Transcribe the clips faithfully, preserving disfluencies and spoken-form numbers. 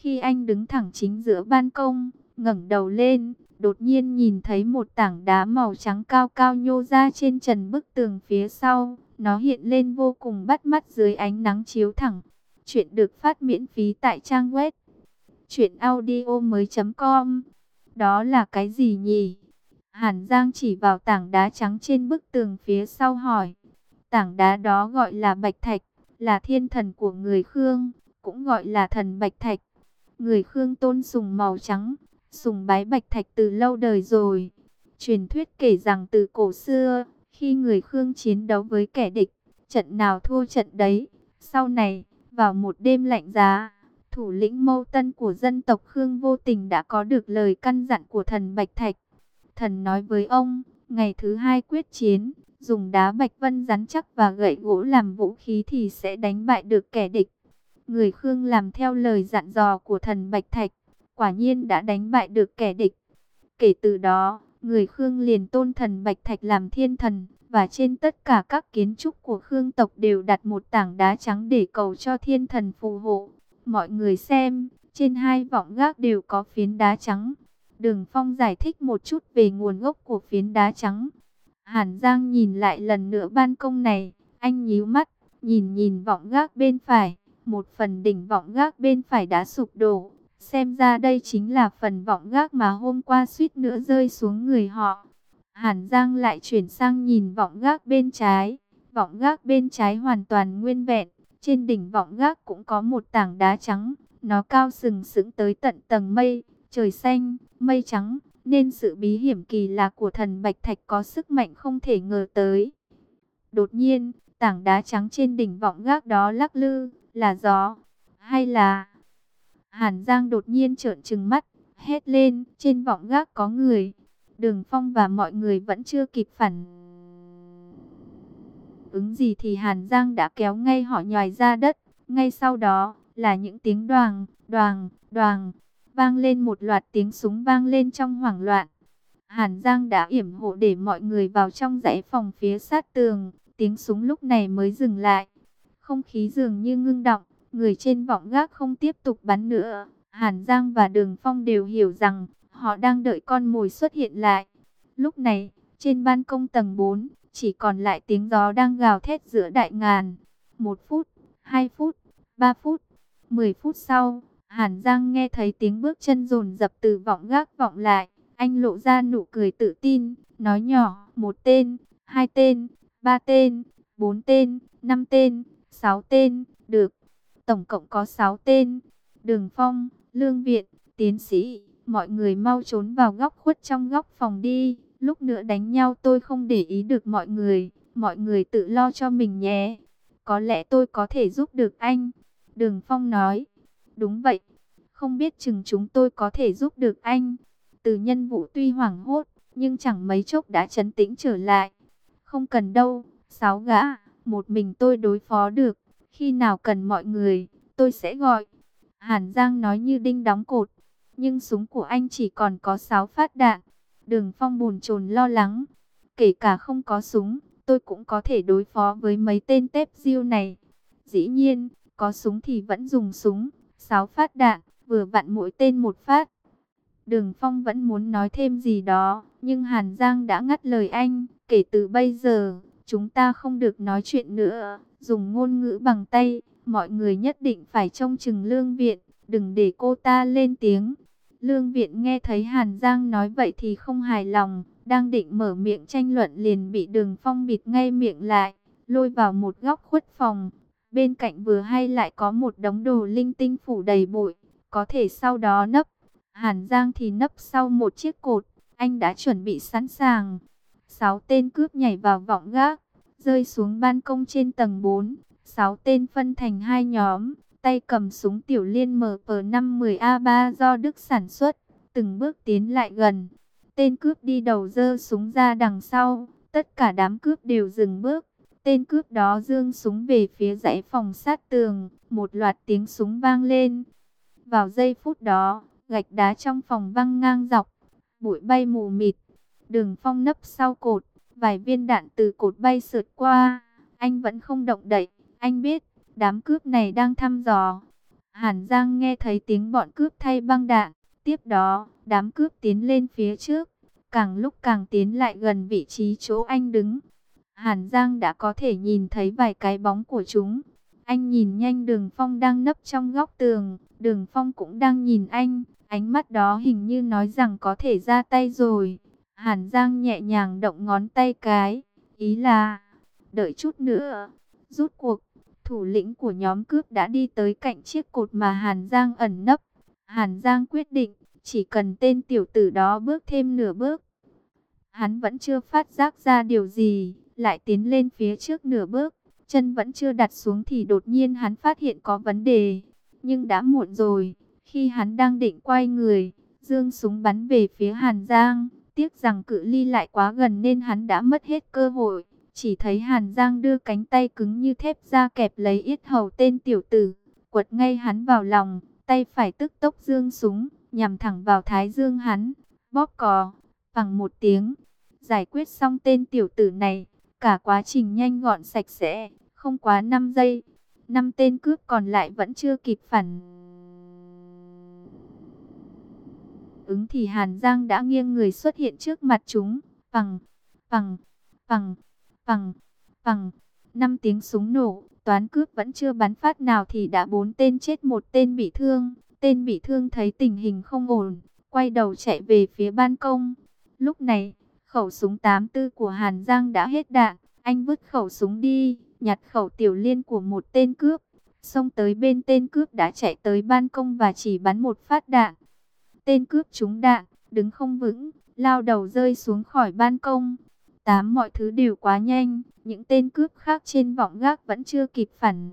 Khi anh đứng thẳng chính giữa ban công, ngẩng đầu lên, đột nhiên nhìn thấy một tảng đá màu trắng cao cao nhô ra trên trần bức tường phía sau. Nó hiện lên vô cùng bắt mắt dưới ánh nắng chiếu thẳng. Chuyện được phát miễn phí tại trang web truyện audio mới chấm com. Đó là cái gì nhỉ? Hàn Giang chỉ vào tảng đá trắng trên bức tường phía sau hỏi. Tảng đá đó gọi là Bạch Thạch, là thiên thần của người Khương, cũng gọi là thần Bạch Thạch. Người Khương tôn sùng màu trắng, sùng bái Bạch Thạch từ lâu đời rồi. Truyền thuyết kể rằng từ cổ xưa, khi người Khương chiến đấu với kẻ địch, trận nào thua trận đấy. Sau này, vào một đêm lạnh giá, thủ lĩnh Mâu Tân của dân tộc Khương vô tình đã có được lời căn dặn của thần Bạch Thạch. Thần nói với ông, ngày thứ hai quyết chiến, dùng đá bạch vân rắn chắc và gậy gỗ làm vũ khí thì sẽ đánh bại được kẻ địch. Người Khương làm theo lời dặn dò của thần Bạch Thạch, quả nhiên đã đánh bại được kẻ địch. Kể từ đó, người Khương liền tôn thần Bạch Thạch làm thiên thần, và trên tất cả các kiến trúc của Khương tộc đều đặt một tảng đá trắng để cầu cho thiên thần phù hộ. Mọi người xem, trên hai vọng gác đều có phiến đá trắng. Đường Phong giải thích một chút về nguồn gốc của phiến đá trắng. Hàn Giang nhìn lại lần nữa ban công này, anh nhíu mắt, nhìn nhìn vọng gác bên phải. Một phần đỉnh vọng gác bên phải đã sụp đổ. Xem ra đây chính là phần vọng gác mà hôm qua suýt nữa rơi xuống người họ. Hàn Giang lại chuyển sang nhìn vọng gác bên trái. Vọng gác bên trái hoàn toàn nguyên vẹn. Trên đỉnh vọng gác cũng có một tảng đá trắng. Nó cao sừng sững tới tận tầng mây. Trời xanh, mây trắng. Nên sự bí hiểm kỳ lạ của thần Bạch Thạch có sức mạnh không thể ngờ tới. Đột nhiên, tảng đá trắng trên đỉnh vọng gác đó lắc lư. Là gió? Hay là... Hàn Giang đột nhiên trợn trừng mắt, hét lên, trên vọng gác có người. Đường Phong và mọi người vẫn chưa kịp phản ứng gì thì Hàn Giang đã kéo ngay họ nhòi ra đất. Ngay sau đó là những tiếng đoàng, đoàng, đoàng, vang lên một loạt tiếng súng vang lên trong hoảng loạn. Hàn Giang đã yểm hộ để mọi người vào trong dãy phòng phía sát tường, tiếng súng lúc này mới dừng lại. Không khí dường như ngưng đọng, người trên vọng gác không tiếp tục bắn nữa. Hàn Giang và Đường Phong đều hiểu rằng họ đang đợi con mồi xuất hiện lại. Lúc này, trên ban công tầng bốn, chỉ còn lại tiếng gió đang gào thét giữa đại ngàn. Một phút, hai phút, ba phút, mười phút sau, Hàn Giang nghe thấy tiếng bước chân dồn dập từ vọng gác vọng lại. Anh lộ ra nụ cười tự tin, nói nhỏ, một tên, hai tên, ba tên, bốn tên, năm tên, sáu tên, được. Tổng cộng có sáu tên. Đường Phong, Lương Viện, Tiến sĩ, mọi người mau trốn vào góc khuất trong góc phòng đi. Lúc nữa đánh nhau tôi không để ý được mọi người. Mọi người tự lo cho mình nhé. Có lẽ tôi có thể giúp được anh. Đường Phong nói. Đúng vậy. Không biết chừng chúng tôi có thể giúp được anh. Từ Nhân Vũ tuy hoảng hốt, nhưng chẳng mấy chốc đã trấn tĩnh trở lại. Không cần đâu, sáu gã, một mình tôi đối phó được. Khi nào cần mọi người, tôi sẽ gọi. Hàn Giang nói như đinh đóng cột. Nhưng súng của anh chỉ còn có sáu phát đạn. Đường Phong bồn chồn lo lắng. Kể cả không có súng, tôi cũng có thể đối phó với mấy tên tép diêu này. Dĩ nhiên, có súng thì vẫn dùng súng. Sáu phát đạn, vừa vặn mỗi tên một phát. Đường Phong vẫn muốn nói thêm gì đó, nhưng Hàn Giang đã ngắt lời anh. Kể từ bây giờ, chúng ta không được nói chuyện nữa, dùng ngôn ngữ bằng tay. Mọi người nhất định phải trông chừng Lương Viện, đừng để cô ta lên tiếng. Lương Viện nghe thấy Hàn Giang nói vậy thì không hài lòng, đang định mở miệng tranh luận liền bị Đường Phong bịt ngay miệng lại, lôi vào một góc khuất phòng. Bên cạnh vừa hay lại có một đống đồ linh tinh phủ đầy bụi, có thể sau đó nấp. Hàn Giang thì nấp sau một chiếc cột, anh đã chuẩn bị sẵn sàng. Sáu tên cướp nhảy vào vọng gác, rơi xuống ban công trên tầng bốn. Sáu tên phân thành hai nhóm, tay cầm súng tiểu liên M P năm mươi A ba do Đức sản xuất, từng bước tiến lại gần. Tên cướp đi đầu giơ súng ra đằng sau, tất cả đám cướp đều dừng bước. Tên cướp đó giương súng về phía dãy phòng sát tường, một loạt tiếng súng vang lên. Vào giây phút đó, gạch đá trong phòng văng ngang dọc, bụi bay mù mịt. Đường Phong nấp sau cột, vài viên đạn từ cột bay sượt qua. Anh vẫn không động đậy, anh biết, đám cướp này đang thăm dò. Hàn Giang nghe thấy tiếng bọn cướp thay băng đạn. Tiếp đó, đám cướp tiến lên phía trước, càng lúc càng tiến lại gần vị trí chỗ anh đứng. Hàn Giang đã có thể nhìn thấy vài cái bóng của chúng. Anh nhìn nhanh Đường Phong đang nấp trong góc tường, Đường Phong cũng đang nhìn anh, ánh mắt đó hình như nói rằng có thể ra tay rồi. Hàn Giang nhẹ nhàng động ngón tay cái, ý là đợi chút nữa. Rút cuộc, thủ lĩnh của nhóm cướp đã đi tới cạnh chiếc cột mà Hàn Giang ẩn nấp. Hàn Giang quyết định, chỉ cần tên tiểu tử đó bước thêm nửa bước. Hắn vẫn chưa phát giác ra điều gì, lại tiến lên phía trước nửa bước. Chân vẫn chưa đặt xuống thì đột nhiên hắn phát hiện có vấn đề. Nhưng đã muộn rồi, khi hắn đang định quay người, giương súng bắn về phía Hàn Giang. Tiếc rằng cự ly lại quá gần nên hắn đã mất hết cơ hội. Chỉ thấy Hàn Giang đưa cánh tay cứng như thép ra kẹp lấy yết hầu tên tiểu tử, quật ngay hắn vào lòng, tay phải tức tốc giương súng, nhằm thẳng vào thái dương hắn, bóp cò, bằng một tiếng, giải quyết xong tên tiểu tử này. Cả quá trình nhanh gọn sạch sẽ, không quá năm giây, năm tên cướp còn lại vẫn chưa kịp phản ứng thì Hàn Giang đã nghiêng người xuất hiện trước mặt chúng, bằng, bằng, bằng, bằng, bằng, năm tiếng súng nổ, toán cướp vẫn chưa bắn phát nào thì đã bốn tên chết một tên bị thương. Tên bị thương thấy tình hình không ổn, quay đầu chạy về phía ban công. Lúc này, khẩu súng tám tư của Hàn Giang đã hết đạn, anh vứt khẩu súng đi, nhặt khẩu tiểu liên của một tên cướp, xông tới bên tên cướp đã chạy tới ban công và chỉ bắn một phát đạn. Tên cướp trúng đạn, đứng không vững, lao đầu rơi xuống khỏi ban công. Tám mọi thứ đều quá nhanh, những tên cướp khác trên vọng gác vẫn chưa kịp phản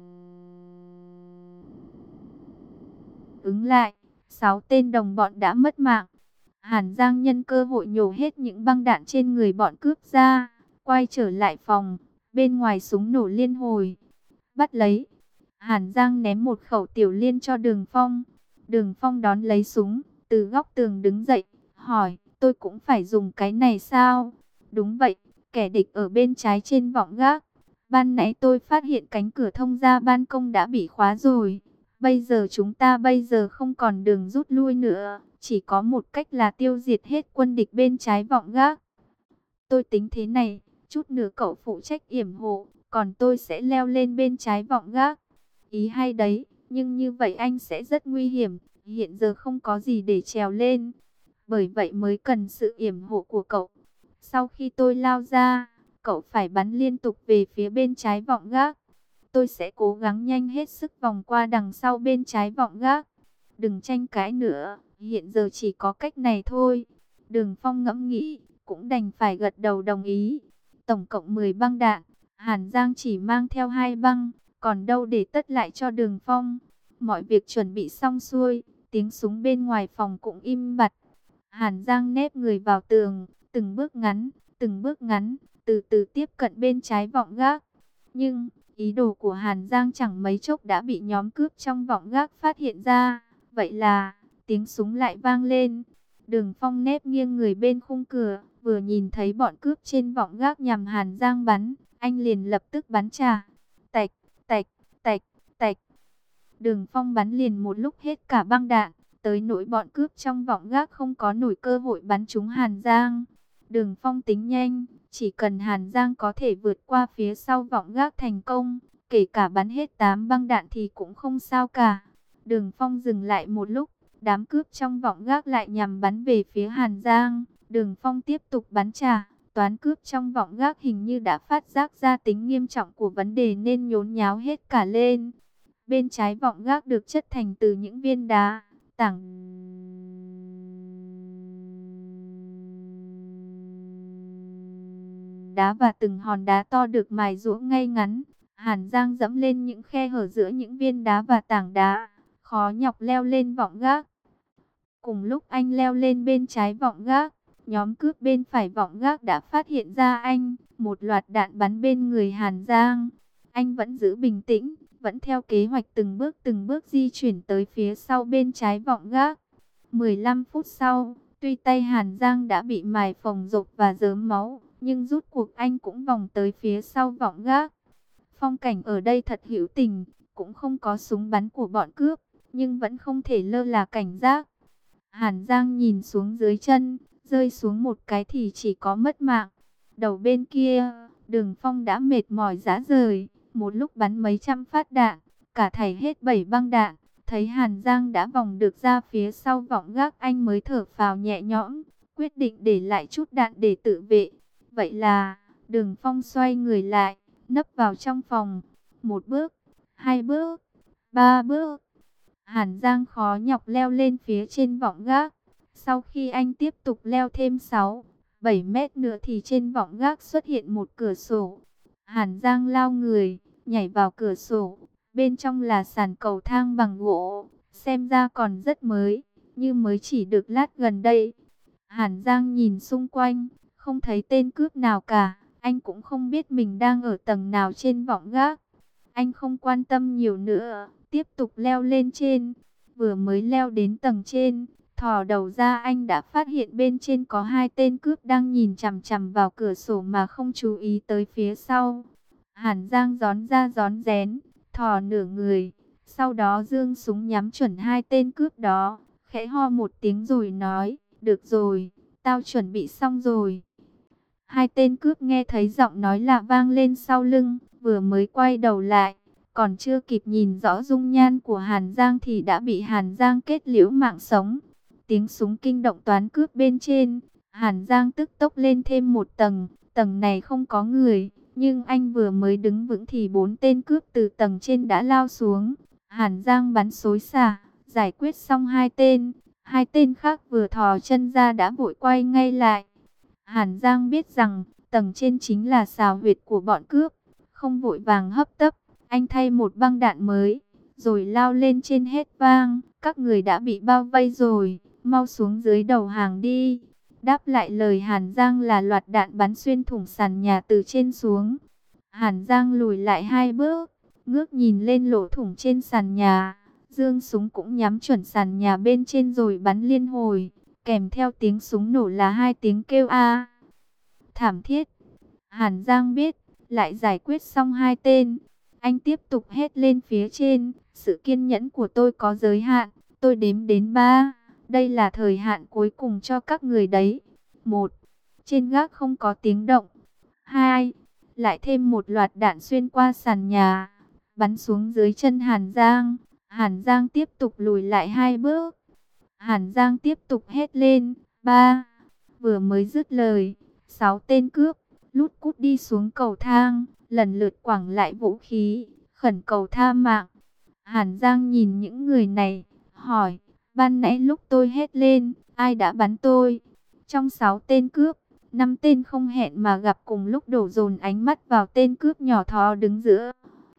ứng lại. Sáu tên đồng bọn đã mất mạng. Hàn Giang nhân cơ hội nhổ hết những băng đạn trên người bọn cướp ra, quay trở lại phòng, bên ngoài súng nổ liên hồi. Bắt lấy. Hàn Giang ném một khẩu tiểu liên cho Đường Phong. Đường Phong đón lấy súng, từ góc tường đứng dậy, hỏi, tôi cũng phải dùng cái này sao? Đúng vậy, kẻ địch ở bên trái trên vọng gác. Ban nãy tôi phát hiện cánh cửa thông ra ban công đã bị khóa rồi. Bây giờ chúng ta bây giờ không còn đường rút lui nữa, chỉ có một cách là tiêu diệt hết quân địch bên trái vọng gác. Tôi tính thế này, chút nữa cậu phụ trách yểm hộ, còn tôi sẽ leo lên bên trái vọng gác. Ý hay đấy, nhưng như vậy anh sẽ rất nguy hiểm, hiện giờ không có gì để trèo lên. Bởi vậy mới cần sự yểm hộ của cậu. Sau khi tôi lao ra, cậu phải bắn liên tục về phía bên trái vọng gác. Tôi sẽ cố gắng nhanh hết sức vòng qua đằng sau bên trái vọng gác. Đừng tranh cãi nữa, hiện giờ chỉ có cách này thôi. Đường Phong ngẫm nghĩ, cũng đành phải gật đầu đồng ý. Tổng cộng mười băng đạn, Hàn Giang chỉ mang theo hai băng, còn đâu để tất lại cho Đường Phong. Mọi việc chuẩn bị xong xuôi, tiếng súng bên ngoài phòng cũng im bặt. Hàn Giang nép người vào tường, từng bước ngắn, từng bước ngắn, từ từ tiếp cận bên trái vọng gác. Nhưng ý đồ của Hàn Giang chẳng mấy chốc đã bị nhóm cướp trong vọng gác phát hiện ra. Vậy là, tiếng súng lại vang lên. Đường Phong nép nghiêng người bên khung cửa, vừa nhìn thấy bọn cướp trên vọng gác nhằm Hàn Giang bắn, anh liền lập tức bắn trả. Tạch, tạch, tạch, tạch. Đường Phong bắn liền một lúc hết cả băng đạn, tới nỗi bọn cướp trong vọng gác không có nổi cơ hội bắn trúng Hàn Giang. Đường Phong tính nhanh, chỉ cần Hàn Giang có thể vượt qua phía sau vọng gác thành công, kể cả bắn hết tám băng đạn thì cũng không sao cả. Đường Phong dừng lại một lúc, đám cướp trong vọng gác lại nhằm bắn về phía Hàn Giang. Đường Phong tiếp tục bắn trả, toán cướp trong vọng gác hình như đã phát giác ra tính nghiêm trọng của vấn đề nên nhốn nháo hết cả lên. Bên trái vọng gác được chất thành từ những viên đá, tảng đá và từng hòn đá to được mài giũa ngay ngắn. Hàn Giang dẫm lên những khe hở giữa những viên đá và tảng đá, khó nhọc leo lên vọng gác. Cùng lúc anh leo lên bên trái vọng gác, nhóm cướp bên phải vọng gác đã phát hiện ra anh. Một loạt đạn bắn bên người Hàn Giang. Anh vẫn giữ bình tĩnh, vẫn theo kế hoạch từng bước từng bước di chuyển tới phía sau bên trái vọng gác. mười lăm phút sau, tuy tay Hàn Giang đã bị mài phồng rộp và rớm máu, nhưng rút cuộc anh cũng vòng tới phía sau vọng gác. Phong cảnh ở đây thật hữu tình, cũng không có súng bắn của bọn cướp. nhưng vẫn không thể lơ là cảnh giác. Hàn Giang nhìn xuống dưới chân, rơi xuống một cái thì chỉ có mất mạng. Đầu bên kia, Đường Phong đã mệt mỏi rã rời, một lúc bắn mấy trăm phát đạn, cả thảy hết bảy băng đạn. Thấy Hàn Giang đã vòng được ra phía sau vọng gác, anh mới thở phào nhẹ nhõm, quyết định để lại chút đạn để tự vệ. Vậy là, Đường Phong xoay người lại, nấp vào trong phòng. Một bước, hai bước, ba bước. Hàn Giang khó nhọc leo lên phía trên vọng gác. Sau khi anh tiếp tục leo thêm sáu, bảy mét nữa thì trên vọng gác xuất hiện một cửa sổ. Hàn Giang lao người, nhảy vào cửa sổ. Bên trong là sàn cầu thang bằng gỗ, xem ra còn rất mới, như mới chỉ được lát gần đây. Hàn Giang nhìn xung quanh, không thấy tên cướp nào cả. Anh cũng không biết mình đang ở tầng nào trên vọng gác. Anh không quan tâm nhiều nữa, tiếp tục leo lên trên. Vừa mới leo đến tầng trên, thò đầu ra anh đã phát hiện bên trên có hai tên cướp đang nhìn chằm chằm vào cửa sổ mà không chú ý tới phía sau. Hàn Giang gión ra gión rén, thò nửa người, sau đó giương súng nhắm chuẩn hai tên cướp đó, khẽ ho một tiếng rồi nói, được rồi, tao chuẩn bị xong rồi. Hai tên cướp nghe thấy giọng nói lạ vang lên sau lưng, vừa mới quay đầu lại, còn chưa kịp nhìn rõ dung nhan của Hàn Giang thì đã bị Hàn Giang kết liễu mạng sống. Tiếng súng kinh động toán cướp bên trên, Hàn Giang tức tốc lên thêm một tầng, tầng này không có người, nhưng anh vừa mới đứng vững thì bốn tên cướp từ tầng trên đã lao xuống. Hàn Giang bắn xối xả, giải quyết xong hai tên, hai tên khác vừa thò chân ra đã vội quay ngay lại. Hàn Giang biết rằng tầng trên chính là xào huyệt của bọn cướp, không vội vàng hấp tấp, anh thay một băng đạn mới, rồi lao lên trên hét vang, các người đã bị bao vây rồi, mau xuống dưới đầu hàng đi. Đáp lại lời Hàn Giang là loạt đạn bắn xuyên thủng sàn nhà từ trên xuống. Hàn Giang lùi lại hai bước, ngước nhìn lên lỗ thủng trên sàn nhà, giương súng cũng nhắm chuẩn sàn nhà bên trên rồi bắn liên hồi. Kèm theo tiếng súng nổ là hai tiếng kêu a thảm thiết. Hàn Giang biết, lại giải quyết xong hai tên. Anh tiếp tục hét lên phía trên, sự kiên nhẫn của tôi có giới hạn, tôi đếm đến ba. Đây là thời hạn cuối cùng cho các người đấy. Một, trên gác không có tiếng động. Hai, lại thêm một loạt đạn xuyên qua sàn nhà, bắn xuống dưới chân Hàn Giang. Hàn Giang tiếp tục lùi lại hai bước. Hàn Giang tiếp tục hét lên, ba, vừa mới dứt lời, sáu tên cướp, lút cút đi xuống cầu thang, lần lượt quẳng lại vũ khí, khẩn cầu tha mạng. Hàn Giang nhìn những người này, hỏi, ban nãy lúc tôi hét lên, ai đã bắn tôi? Trong sáu tên cướp, năm tên không hẹn mà gặp cùng lúc đổ dồn ánh mắt vào tên cướp nhỏ thó đứng giữa.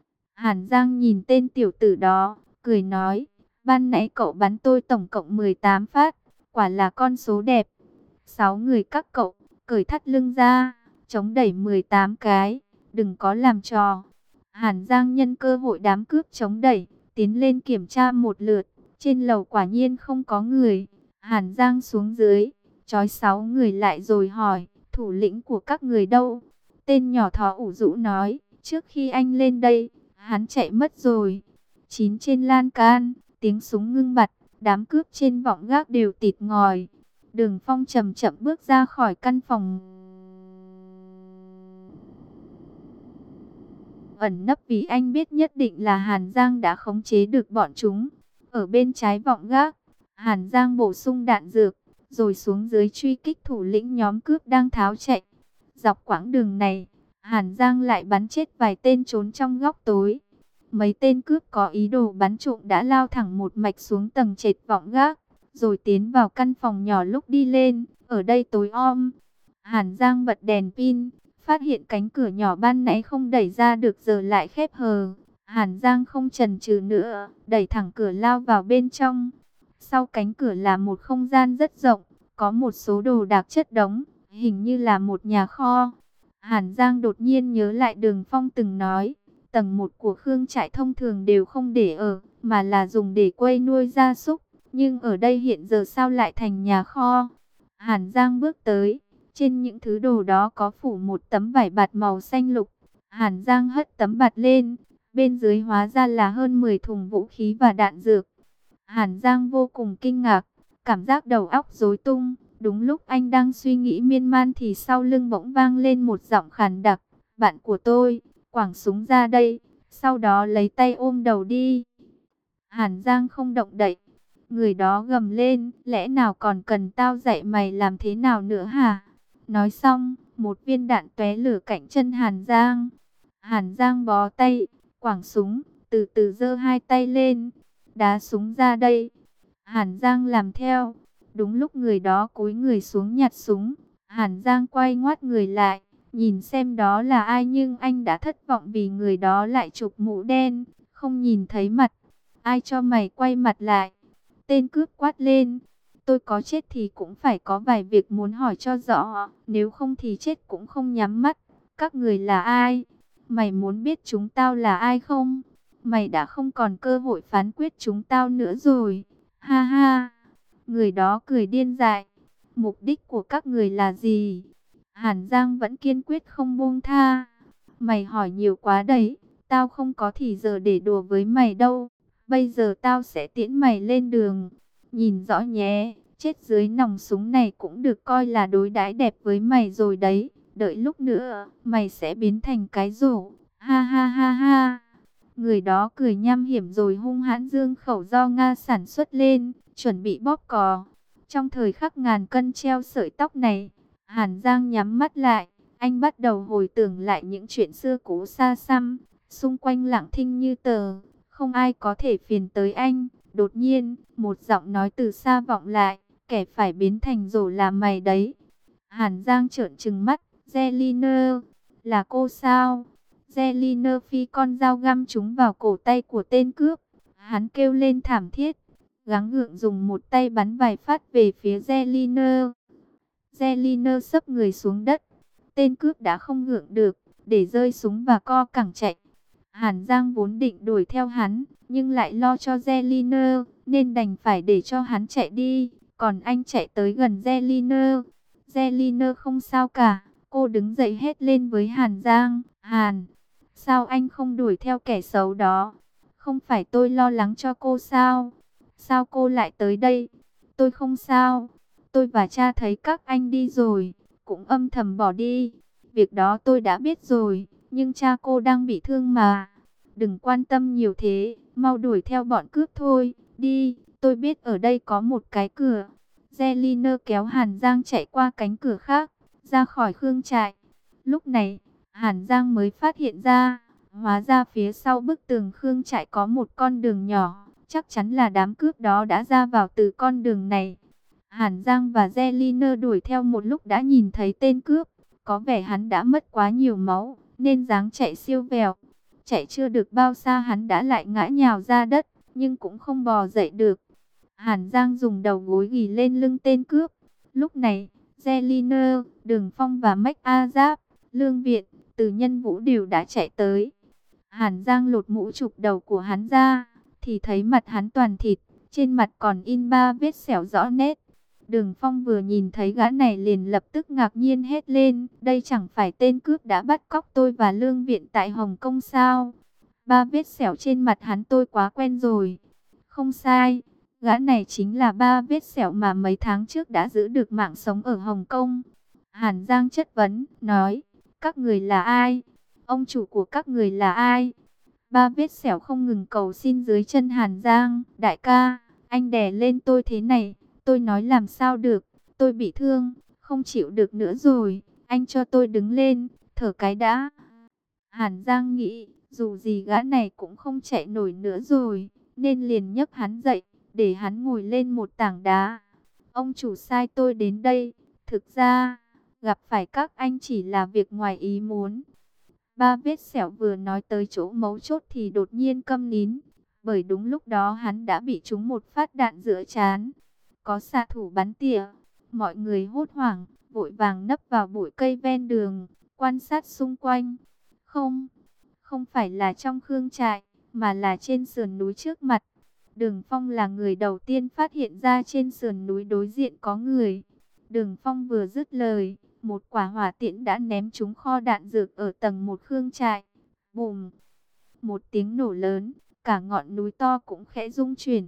Hàn Giang nhìn tên tiểu tử đó, cười nói, ban nãy cậu bắn tôi tổng cộng mười tám phát, quả là con số đẹp. Sáu người các cậu, cởi thắt lưng ra, chống đẩy mười tám cái, đừng có làm trò. Hàn Giang nhân cơ hội đám cướp chống đẩy, tiến lên kiểm tra một lượt, trên lầu quả nhiên không có người. Hàn Giang xuống dưới, trói sáu người lại rồi hỏi, thủ lĩnh của các người đâu? Tên nhỏ thó ủ rũ nói, trước khi anh lên đây, hắn chạy mất rồi. Chín trên lan can, tiếng súng ngưng bặt, đám cướp trên vọng gác đều tịt ngòi. Đường Phong chậm chậm bước ra khỏi căn phòng ẩn nấp, vì anh biết nhất định là Hàn Giang đã khống chế được bọn chúng. Ở bên trái vọng gác, Hàn Giang bổ sung đạn dược, rồi xuống dưới truy kích thủ lĩnh nhóm cướp đang tháo chạy. Dọc quãng đường này, Hàn Giang lại bắn chết vài tên trốn trong góc tối. Mấy tên cướp có ý đồ bắn trộm đã lao thẳng một mạch xuống tầng trệt vọng gác, rồi tiến vào căn phòng nhỏ lúc đi lên, ở đây tối om. Hàn Giang bật đèn pin, phát hiện cánh cửa nhỏ ban nãy không đẩy ra được giờ lại khép hờ. Hàn Giang không chần chừ nữa, đẩy thẳng cửa lao vào bên trong. Sau cánh cửa là một không gian rất rộng, có một số đồ đạc chất đống, hình như là một nhà kho. Hàn Giang đột nhiên nhớ lại Đường Phong từng nói, tầng một của Khương trại thông thường đều không để ở, mà là dùng để quây nuôi gia súc. Nhưng ở đây hiện giờ sao lại thành nhà kho? Hàn Giang bước tới, trên những thứ đồ đó có phủ một tấm vải bạt màu xanh lục. Hàn Giang hất tấm bạt lên, bên dưới hóa ra là hơn mười thùng vũ khí và đạn dược. Hàn Giang vô cùng kinh ngạc, cảm giác đầu óc rối tung. Đúng lúc anh đang suy nghĩ miên man thì sau lưng bỗng vang lên một giọng khàn đặc. Bạn của tôi, quẳng súng ra đây, sau đó lấy tay ôm đầu đi. Hàn Giang không động đậy. Người đó gầm lên, lẽ nào còn cần tao dạy mày làm thế nào nữa hả? Nói xong, một viên đạn tóe lửa cạnh chân Hàn Giang. Hàn Giang bó tay, quẳng súng, từ từ giơ hai tay lên, đá súng ra đây. Hàn Giang làm theo. Đúng lúc người đó cúi người xuống nhặt súng, Hàn Giang quay ngoắt người lại, nhìn xem đó là ai, nhưng anh đã thất vọng vì người đó lại chụp mũ đen, không nhìn thấy mặt. Ai cho mày quay mặt lại? Tên cướp quát lên. Tôi có chết thì cũng phải có vài việc muốn hỏi cho rõ, nếu không thì chết cũng không nhắm mắt. Các người là ai? Mày muốn biết chúng tao là ai không? Mày đã không còn cơ hội phán quyết chúng tao nữa rồi. Ha ha. Người đó cười điên dại. Mục đích của các người là gì? Hàn Giang vẫn kiên quyết không buông tha. Mày hỏi nhiều quá đấy. Tao không có thì giờ để đùa với mày đâu. Bây giờ tao sẽ tiễn mày lên đường. Nhìn rõ nhé. Chết dưới nòng súng này cũng được coi là đối đãi đẹp với mày rồi đấy. Đợi lúc nữa, mày sẽ biến thành cái rổ. Ha ha ha ha. Người đó cười nham hiểm rồi hung hãn dương khẩu do Nga sản xuất lên, chuẩn bị bóp cò. Trong thời khắc ngàn cân treo sợi tóc này, Hàn Giang nhắm mắt lại, anh bắt đầu hồi tưởng lại những chuyện xưa cũ xa xăm, xung quanh lặng thinh như tờ, không ai có thể phiền tới anh. Đột nhiên, một giọng nói từ xa vọng lại, kẻ phải biến thành rổ là mày đấy. Hàn Giang trợn trừng mắt, Zelina, là cô sao? Zelina phi con dao găm trúng vào cổ tay của tên cướp. Hắn kêu lên thảm thiết, gắng gượng dùng một tay bắn vài phát về phía Zelina. Zelina sấp người xuống đất. Tên cướp đã không gượng được, để rơi súng và co cẳng chạy. Hàn Giang vốn định đuổi theo hắn, nhưng lại lo cho Zelina, nên đành phải để cho hắn chạy đi. Còn anh chạy tới gần Zelina. Zelina không sao cả, cô đứng dậy hét lên với Hàn Giang. Hàn, sao anh không đuổi theo kẻ xấu đó? Không phải tôi lo lắng cho cô sao? Sao cô lại tới đây? Tôi không sao. Tôi và cha thấy các anh đi rồi, cũng âm thầm bỏ đi. Việc đó tôi đã biết rồi, nhưng cha cô đang bị thương mà. Đừng quan tâm nhiều thế, mau đuổi theo bọn cướp thôi. Đi, tôi biết ở đây có một cái cửa. Zelina kéo Hàn Giang chạy qua cánh cửa khác, ra khỏi khương trại. Lúc này, Hàn Giang mới phát hiện ra, hóa ra phía sau bức tường khương trại có một con đường nhỏ. Chắc chắn là đám cướp đó đã ra vào từ con đường này. Hàn Giang và Zelina đuổi theo một lúc đã nhìn thấy tên cướp. Có vẻ hắn đã mất quá nhiều máu, nên dáng chạy siêu vẹo. Chạy chưa được bao xa hắn đã lại ngã nhào ra đất, nhưng cũng không bò dậy được. Hàn Giang dùng đầu gối ghì lên lưng tên cướp. Lúc này, Zelina, Đường Phong và Mách A Giáp, Lương Viện, Từ Nhân Vũ đều đã chạy tới. Hàn Giang lột mũ chụp đầu của hắn ra, thì thấy mặt hắn toàn thịt, trên mặt còn in ba vết sẹo rõ nét. Đường Phong vừa nhìn thấy gã này liền lập tức ngạc nhiên hét lên, đây chẳng phải tên cướp đã bắt cóc tôi và Lương Viện tại Hồng Kông sao? Ba vết sẹo trên mặt hắn tôi quá quen rồi. Không sai, gã này chính là ba vết sẹo mà mấy tháng trước đã giữ được mạng sống ở Hồng Kông. Hàn Giang chất vấn, nói, các người là ai? Ông chủ của các người là ai? Ba vết sẹo không ngừng cầu xin dưới chân Hàn Giang, đại ca, anh đè lên tôi thế này, tôi nói làm sao được, tôi bị thương, không chịu được nữa rồi, anh cho tôi đứng lên, thở cái đã. Hàn Giang nghĩ, dù gì gã này cũng không chạy nổi nữa rồi, nên liền nhấc hắn dậy, để hắn ngồi lên một tảng đá. Ông chủ sai tôi đến đây, thực ra, gặp phải các anh chỉ là việc ngoài ý muốn. Ba vết sẹo vừa nói tới chỗ mấu chốt thì đột nhiên câm nín, bởi đúng lúc đó hắn đã bị trúng một phát đạn giữa trán. Có xạ thủ bắn tỉa, mọi người hốt hoảng, vội vàng nấp vào bụi cây ven đường, quan sát xung quanh. Không, không phải là trong khương trại, mà là trên sườn núi trước mặt. Đường Phong là người đầu tiên phát hiện ra trên sườn núi đối diện có người. Đường Phong vừa dứt lời, một quả hỏa tiễn đã ném trúng kho đạn dược ở tầng một khương trại. Bùm! Một tiếng nổ lớn, cả ngọn núi to cũng khẽ rung chuyển.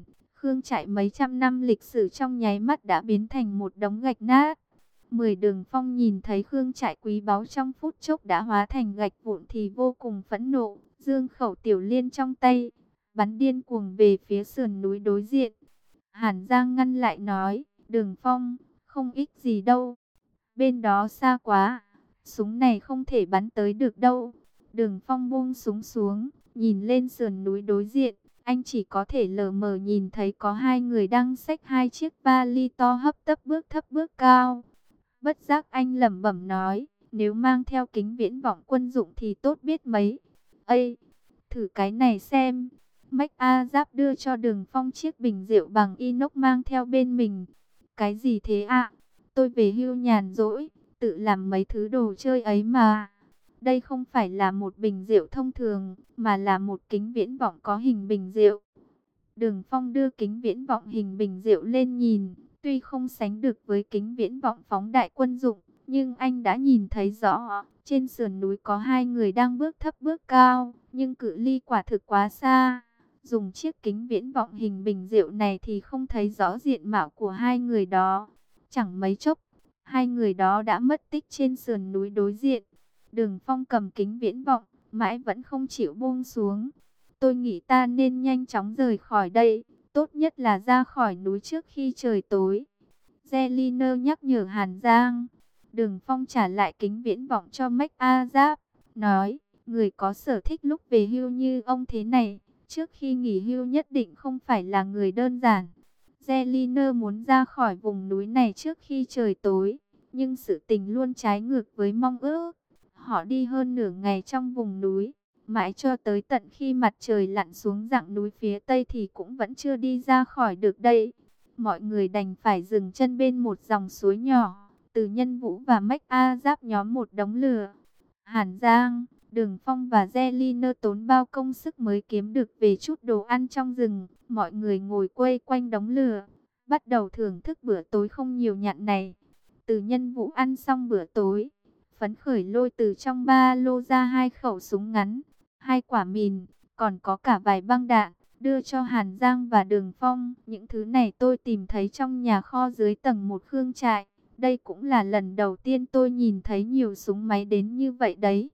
Khương trại mấy trăm năm lịch sử trong nháy mắt đã biến thành một đống gạch nát. Mười Đường Phong nhìn thấy Khương trại quý báu trong phút chốc đã hóa thành gạch vụn thì vô cùng phẫn nộ, dương khẩu tiểu liên trong tay, bắn điên cuồng về phía sườn núi đối diện. Hàn Giang ngăn lại nói, Đường Phong, không ích gì đâu. Bên đó xa quá, súng này không thể bắn tới được đâu. Đường Phong buông súng xuống, nhìn lên sườn núi đối diện. Anh chỉ có thể lờ mờ nhìn thấy có hai người đang xách hai chiếc vali to hấp tấp bước thấp bước cao. Bất giác anh lẩm bẩm nói, nếu mang theo kính viễn vọng quân dụng thì tốt biết mấy. Ây, thử cái này xem. Mách A Giáp đưa cho Đường Phong chiếc bình rượu bằng inox mang theo bên mình. Cái gì thế ạ? Tôi về hưu nhàn rỗi, tự làm mấy thứ đồ chơi ấy mà. Đây không phải là một bình rượu thông thường, mà là một kính viễn vọng có hình bình rượu. Đường Phong đưa kính viễn vọng hình bình rượu lên nhìn, tuy không sánh được với kính viễn vọng phóng đại quân dụng, nhưng anh đã nhìn thấy rõ, trên sườn núi có hai người đang bước thấp bước cao, nhưng cự ly quả thực quá xa. Dùng chiếc kính viễn vọng hình bình rượu này thì không thấy rõ diện mạo của hai người đó. Chẳng mấy chốc, hai người đó đã mất tích trên sườn núi đối diện. Đường Phong cầm kính viễn vọng, mãi vẫn không chịu buông xuống. Tôi nghĩ ta nên nhanh chóng rời khỏi đây, tốt nhất là ra khỏi núi trước khi trời tối. Zeliner nhắc nhở Hàn Giang. Đường Phong trả lại kính viễn vọng cho Mách A Giáp, nói, người có sở thích lúc về hưu như ông thế này, trước khi nghỉ hưu nhất định không phải là người đơn giản. Zeliner muốn ra khỏi vùng núi này trước khi trời tối, nhưng sự tình luôn trái ngược với mong ước. Họ đi hơn nửa ngày trong vùng núi, mãi cho tới tận khi mặt trời lặn xuống dặng núi phía tây thì cũng vẫn chưa đi ra khỏi được đây. Mọi người đành phải dừng chân bên một dòng suối nhỏ, Từ Nhân Vũ và Mách A Giáp nhóm một đống lửa. Hàn Giang, Đường Phong và Zeliner tốn bao công sức mới kiếm được về chút đồ ăn trong rừng. Mọi người ngồi quây quanh đống lửa, bắt đầu thưởng thức bữa tối không nhiều nhặn này. Từ Nhân Vũ ăn xong bữa tối, phấn khởi lôi từ trong ba lô ra hai khẩu súng ngắn, hai quả mìn, còn có cả vài băng đạn, đưa cho Hàn Giang và Đường Phong. Những thứ này tôi tìm thấy trong nhà kho dưới tầng một Khương trại. Đây cũng là lần đầu tiên tôi nhìn thấy nhiều súng máy đến như vậy đấy.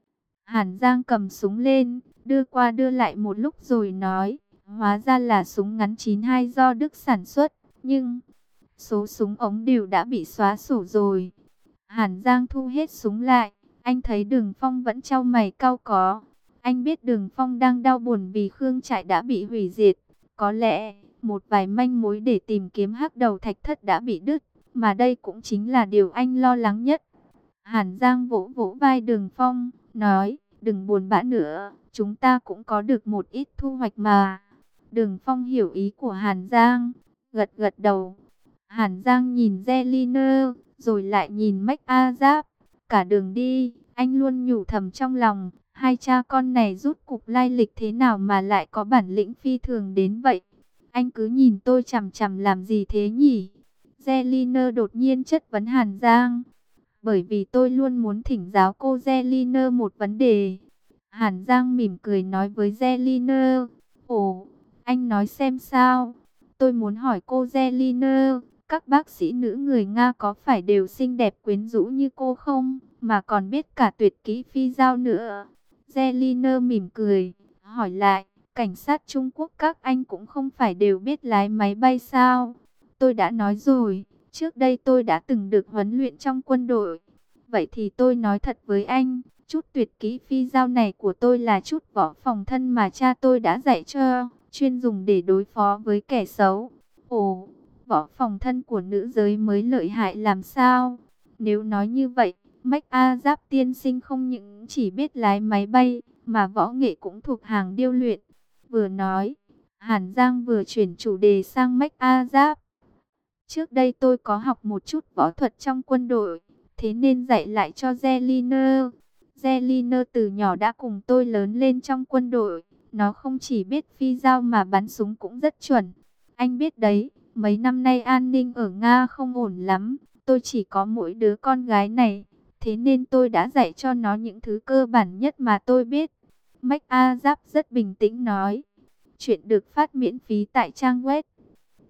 Hàn Giang cầm súng lên, đưa qua đưa lại một lúc rồi nói, hóa ra là súng ngắn chín hai do Đức sản xuất, nhưng số súng ống đều đã bị xóa sổ rồi. Hàn Giang thu hết súng lại, anh thấy Đường Phong vẫn chau mày cau có. Anh biết Đường Phong đang đau buồn vì Khương trại đã bị hủy diệt. Có lẽ, một vài manh mối để tìm kiếm hắc đầu thạch thất đã bị đứt, mà đây cũng chính là điều anh lo lắng nhất. Hàn Giang vỗ vỗ vai Đường Phong, nói, đừng buồn bã nữa, chúng ta cũng có được một ít thu hoạch mà. Đường Phong hiểu ý của Hàn Giang, gật gật đầu. Hàn Giang nhìn Zeliner, rồi lại nhìn Mách A Giáp. Cả đường đi, anh luôn nhủ thầm trong lòng, hai cha con này rút cục lai lịch thế nào mà lại có bản lĩnh phi thường đến vậy. Anh cứ nhìn tôi chằm chằm làm gì thế nhỉ? Zeliner đột nhiên chất vấn Hàn Giang. Bởi vì tôi luôn muốn thỉnh giáo cô Zeliner một vấn đề. Hàn Giang mỉm cười nói với Zeliner. Ồ, anh nói xem sao? Tôi muốn hỏi cô Zeliner, các bác sĩ nữ người Nga có phải đều xinh đẹp quyến rũ như cô không? Mà còn biết cả tuyệt kỹ phi dao nữa. Zeliner mỉm cười, hỏi lại, cảnh sát Trung Quốc các anh cũng không phải đều biết lái máy bay sao? Tôi đã nói rồi, trước đây tôi đã từng được huấn luyện trong quân đội. Vậy thì tôi nói thật với anh, chút tuyệt kỹ phi dao này của tôi là chút võ phòng thân mà cha tôi đã dạy cho, chuyên dùng để đối phó với kẻ xấu. Ồ, võ phòng thân của nữ giới mới lợi hại làm sao? Nếu nói như vậy, Mách A Giáp tiên sinh không những chỉ biết lái máy bay, mà võ nghệ cũng thuộc hàng điêu luyện. Vừa nói, Hàn Giang vừa chuyển chủ đề sang Mách A Giáp. Trước đây tôi có học một chút võ thuật trong quân đội, thế nên dạy lại cho Zeliner. Zeliner từ nhỏ đã cùng tôi lớn lên trong quân đội, nó không chỉ biết phi dao mà bắn súng cũng rất chuẩn. Anh biết đấy, mấy năm nay an ninh ở Nga không ổn lắm, tôi chỉ có mỗi đứa con gái này, thế nên tôi đã dạy cho nó những thứ cơ bản nhất mà tôi biết. Mách A Giáp rất bình tĩnh nói. Chuyện được phát miễn phí tại trang web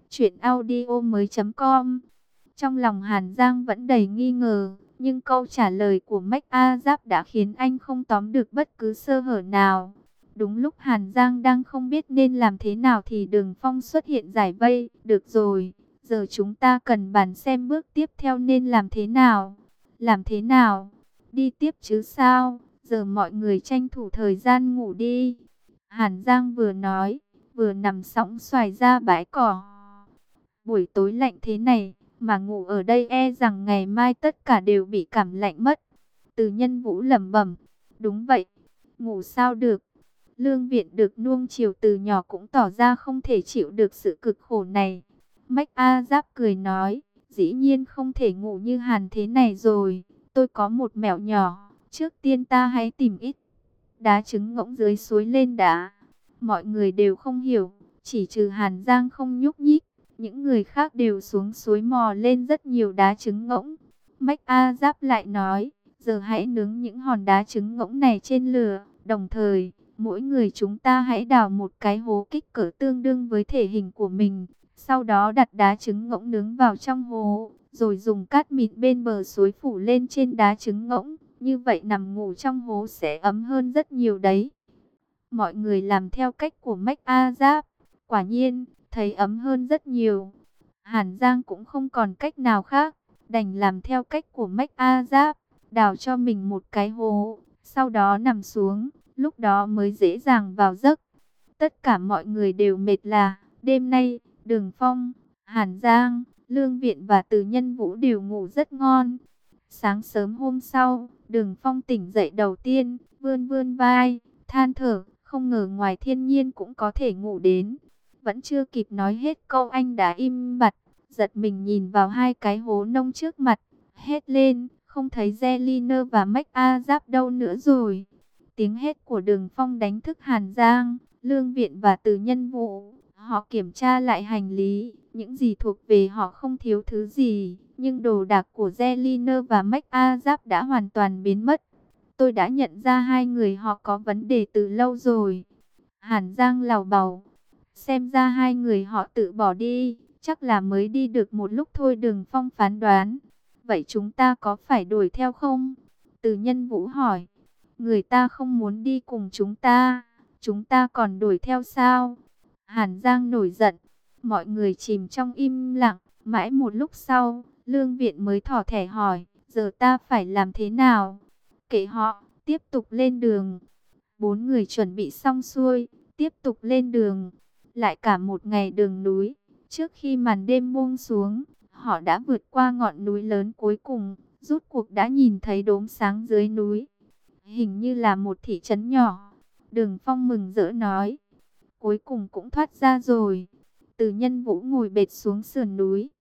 Chuyện audio mới com. Trong lòng Hàn Giang vẫn đầy nghi ngờ, nhưng câu trả lời của Mách A Giáp đã khiến anh không tóm được bất cứ sơ hở nào. Đúng lúc Hàn Giang đang không biết nên làm thế nào thì Đường Phong xuất hiện giải vây. Được rồi, giờ chúng ta cần bàn xem bước tiếp theo nên làm thế nào. Làm thế nào? Đi tiếp chứ sao? Giờ mọi người tranh thủ thời gian ngủ đi. Hàn Giang vừa nói, vừa nằm sõng xoài ra bãi cỏ. Buổi tối lạnh thế này, mà ngủ ở đây e rằng ngày mai tất cả đều bị cảm lạnh mất. Từ Nhân Vũ lẩm bẩm, đúng vậy, ngủ sao được. Lương Viện được nuông chiều từ nhỏ cũng tỏ ra không thể chịu được sự cực khổ này. Mách A Giáp cười nói, dĩ nhiên không thể ngủ như Hàn thế này rồi. Tôi có một mẹo nhỏ, trước tiên ta hãy tìm ít đá trứng ngỗng dưới suối lên đã. Mọi người đều không hiểu, chỉ trừ Hàn Giang không nhúc nhích. Những người khác đều xuống suối mò lên rất nhiều đá trứng ngỗng. Mách A Giáp lại nói, giờ hãy nướng những hòn đá trứng ngỗng này trên lửa. Đồng thời, mỗi người chúng ta hãy đào một cái hố kích cỡ tương đương với thể hình của mình. Sau đó đặt đá trứng ngỗng nướng vào trong hố, rồi dùng cát mịn bên bờ suối phủ lên trên đá trứng ngỗng. Như vậy nằm ngủ trong hố sẽ ấm hơn rất nhiều đấy. Mọi người làm theo cách của Mách A Giáp. Quả nhiên, thấy ấm hơn rất nhiều. Hàn Giang cũng không còn cách nào khác, đành làm theo cách của Mách A Giáp, đào cho mình một cái hố, sau đó nằm xuống, lúc đó mới dễ dàng vào giấc. Tất cả mọi người đều mệt là, đêm nay, Đường Phong, Hàn Giang, Lương Viện và Từ Nhân Vũ đều ngủ rất ngon. Sáng sớm hôm sau, Đường Phong tỉnh dậy đầu tiên, vươn vươn vai, than thở, không ngờ ngoài thiên nhiên cũng có thể ngủ đến. Vẫn chưa kịp nói hết câu anh đã im bặt, giật mình nhìn vào hai cái hố nông trước mặt, hét lên, không thấy Zeliner và Mách A Giáp đâu nữa rồi. Tiếng hét của Đường Phong đánh thức Hàn Giang, Lương Viện và Từ Nhân Vũ. Họ kiểm tra lại hành lý, những gì thuộc về họ không thiếu thứ gì, nhưng đồ đạc của Zeliner và Mách A Giáp đã hoàn toàn biến mất. Tôi đã nhận ra hai người họ có vấn đề từ lâu rồi. Hàn Giang lào bào. Xem ra hai người họ tự bỏ đi, chắc là mới đi được một lúc thôi. Đường Phong phán đoán. Vậy chúng ta có phải đuổi theo không? Từ Nhân Vũ hỏi. Người ta không muốn đi cùng chúng ta, chúng ta còn đuổi theo sao? Hàn Giang nổi giận. Mọi người chìm trong im lặng. Mãi một lúc sau, Lương Viện mới thỏ thẻ hỏi. Giờ ta phải làm thế nào? Kệ họ, tiếp tục lên đường. Bốn người chuẩn bị xong xuôi, tiếp tục lên đường. Lại cả một ngày đường núi, trước khi màn đêm buông xuống, họ đã vượt qua ngọn núi lớn cuối cùng, rút cuộc đã nhìn thấy đốm sáng dưới núi. Hình như là một thị trấn nhỏ. Đường Phong mừng rỡ nói, cuối cùng cũng thoát ra rồi. Từ Nhân Vũ ngồi bệt xuống sườn núi.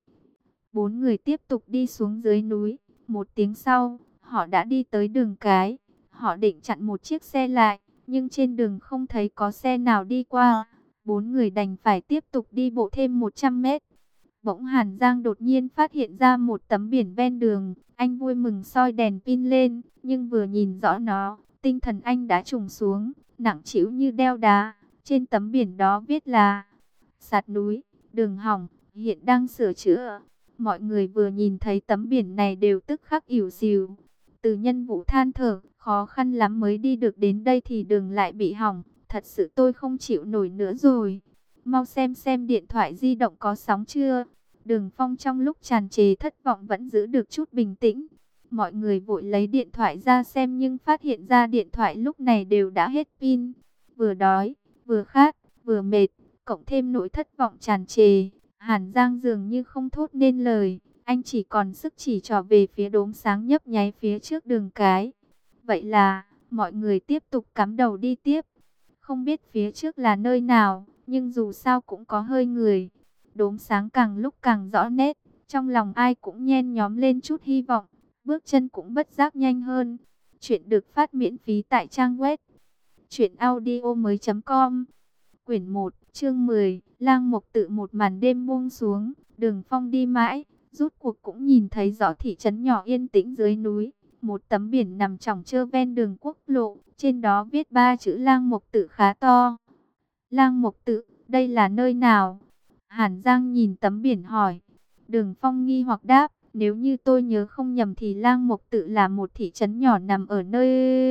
Bốn người tiếp tục đi xuống dưới núi. Một tiếng sau, họ đã đi tới đường cái. Họ định chặn một chiếc xe lại, nhưng trên đường không thấy có xe nào đi qua. Bốn người đành phải tiếp tục đi bộ thêm một trăm mét. Bỗng Hàn Giang đột nhiên phát hiện ra một tấm biển ven đường. Anh vui mừng soi đèn pin lên, nhưng vừa nhìn rõ nó, tinh thần anh đã trùng xuống, nặng trĩu như đeo đá. Trên tấm biển đó viết là sạt núi, đường hỏng, hiện đang sửa chữa. Mọi người vừa nhìn thấy tấm biển này đều tức khắc ỉu xìu. Từ Nhân Vũ than thở, khó khăn lắm mới đi được đến đây thì đường lại bị hỏng. Thật sự tôi không chịu nổi nữa rồi. Mau xem xem điện thoại di động có sóng chưa. Đường Phong trong lúc tràn trề thất vọng vẫn giữ được chút bình tĩnh. Mọi người vội lấy điện thoại ra xem nhưng phát hiện ra điện thoại lúc này đều đã hết pin. Vừa đói, vừa khát, vừa mệt, cộng thêm nỗi thất vọng tràn trề. Hàn Giang dường như không thốt nên lời. Anh chỉ còn sức chỉ trỏ về phía đốm sáng nhấp nháy phía trước đường cái. Vậy là, mọi người tiếp tục cắm đầu đi tiếp. Không biết phía trước là nơi nào, nhưng dù sao cũng có hơi người. Đốm sáng càng lúc càng rõ nét, trong lòng ai cũng nhen nhóm lên chút hy vọng, bước chân cũng bất giác nhanh hơn. Chuyện được phát miễn phí tại trang web truyện audio mới chấm com. Quyển một, chương mười, Lang Mộc Tự. Một màn đêm buông xuống, Đường Phong đi mãi, rút cuộc cũng nhìn thấy rõ thị trấn nhỏ yên tĩnh dưới núi. Một tấm biển nằm chỏng chơ ven đường quốc lộ, trên đó viết ba chữ Lang Mộc Tự khá to. Lang Mộc Tự, đây là nơi nào? Hàn Giang nhìn tấm biển hỏi. Đường Phong nghi hoặc đáp, nếu như tôi nhớ không nhầm thì Lang Mộc Tự là một thị trấn nhỏ nằm ở nơi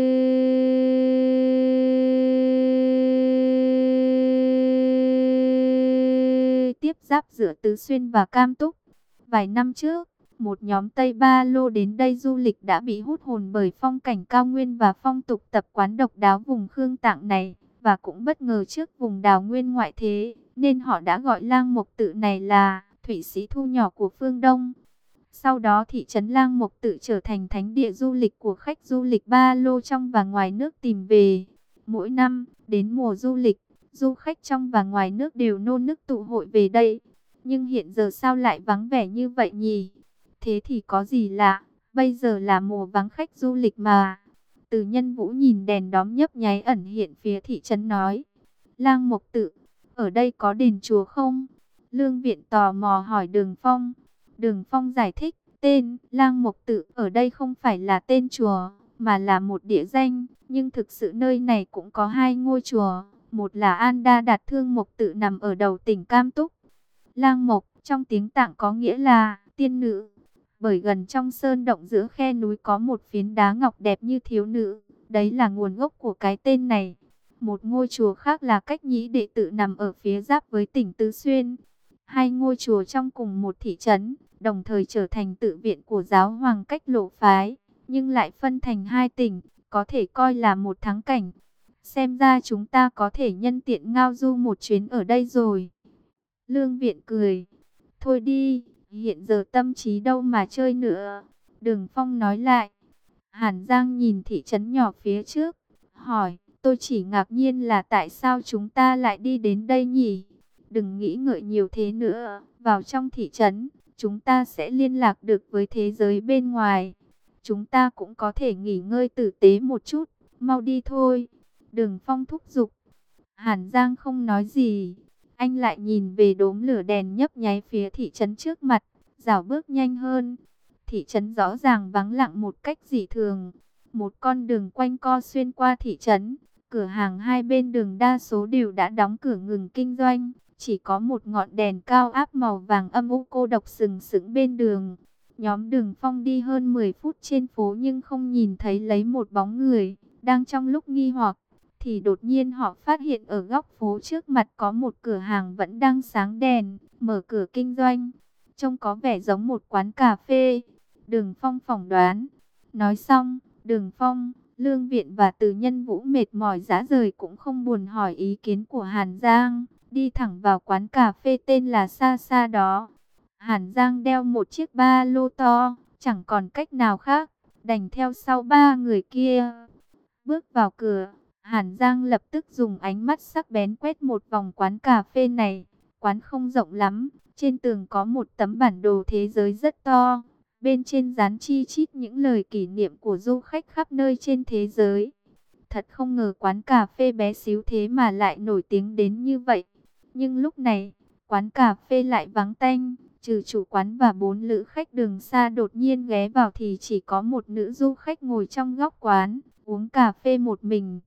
tiếp giáp giữa Tứ Xuyên và Cam Túc. Vài năm trước, một nhóm Tây Ba Lô đến đây du lịch đã bị hút hồn bởi phong cảnh cao nguyên và phong tục tập quán độc đáo vùng Khương Tạng này, và cũng bất ngờ trước vùng đào nguyên ngoại thế, nên họ đã gọi Lang Mộc Tự này là Thụy Sĩ thu nhỏ của phương Đông. Sau đó thị trấn Lang Mộc Tự trở thành thánh địa du lịch của khách du lịch Ba Lô trong và ngoài nước tìm về. Mỗi năm, đến mùa du lịch, du khách trong và ngoài nước đều nô nức tụ hội về đây. Nhưng hiện giờ sao lại vắng vẻ như vậy nhỉ? Thế thì có gì lạ, bây giờ là mùa vắng khách du lịch mà. Từ Nhân Vũ nhìn đèn đóm nhấp nháy ẩn hiện phía thị trấn nói. Lang Mộc Tự, ở đây có đền chùa không? Lương Viện tò mò hỏi Đường Phong. Đường Phong giải thích, tên Lang Mộc Tự ở đây không phải là tên chùa, mà là một địa danh. Nhưng thực sự nơi này cũng có hai ngôi chùa. Một là An Đa Đạt Thương Mộc Tự nằm ở đầu tỉnh Cam Túc. Lang Mộc trong tiếng Tạng có nghĩa là tiên nữ. Bởi gần trong sơn động giữa khe núi có một phiến đá ngọc đẹp như thiếu nữ. Đấy là nguồn gốc của cái tên này. Một ngôi chùa khác là Cách Nhĩ Đệ Tự nằm ở phía giáp với tỉnh Tứ Xuyên. Hai ngôi chùa trong cùng một thị trấn, đồng thời trở thành tự viện của giáo hoàng Cách Lộ phái, nhưng lại phân thành hai tỉnh, có thể coi là một thắng cảnh. Xem ra chúng ta có thể nhân tiện ngao du một chuyến ở đây rồi. Lương Viện cười. Thôi đi, hiện giờ tâm trí đâu mà chơi nữa. Đường Phong nói lại. Hàn Giang nhìn thị trấn nhỏ phía trước, hỏi, tôi chỉ ngạc nhiên là tại sao chúng ta lại đi đến đây nhỉ? Đừng nghĩ ngợi nhiều thế nữa, vào trong thị trấn, chúng ta sẽ liên lạc được với thế giới bên ngoài. Chúng ta cũng có thể nghỉ ngơi tử tế một chút, mau đi thôi. Đường Phong thúc giục. Hàn Giang không nói gì. Anh lại nhìn về đốm lửa đèn nhấp nháy phía thị trấn trước mặt, dạo bước nhanh hơn. Thị trấn rõ ràng vắng lặng một cách dị thường. Một con đường quanh co xuyên qua thị trấn. Cửa hàng hai bên đường đa số đều đã đóng cửa ngừng kinh doanh. Chỉ có một ngọn đèn cao áp màu vàng âm u cô độc sừng sững bên đường. Nhóm Đường Phong đi hơn mười phút trên phố nhưng không nhìn thấy lấy một bóng người. Đang trong lúc nghi hoặc, thì đột nhiên họ phát hiện ở góc phố trước mặt có một cửa hàng vẫn đang sáng đèn, mở cửa kinh doanh. Trông có vẻ giống một quán cà phê. Đường Phong phỏng đoán. Nói xong, Đường Phong, Lương Viện và Từ Nhân Vũ mệt mỏi rã rời cũng không buồn hỏi ý kiến của Hàn Giang. Đi thẳng vào quán cà phê tên là Xa Xa đó. Hàn Giang đeo một chiếc ba lô to, chẳng còn cách nào khác, đành theo sau ba người kia. Bước vào cửa, Hàn Giang lập tức dùng ánh mắt sắc bén quét một vòng quán cà phê này. Quán không rộng lắm, trên tường có một tấm bản đồ thế giới rất to. Bên trên dán chi chít những lời kỷ niệm của du khách khắp nơi trên thế giới. Thật không ngờ quán cà phê bé xíu thế mà lại nổi tiếng đến như vậy. Nhưng lúc này, quán cà phê lại vắng tanh. Trừ chủ quán và bốn lữ khách đường xa đột nhiên ghé vào thì chỉ có một nữ du khách ngồi trong góc quán, uống cà phê một mình.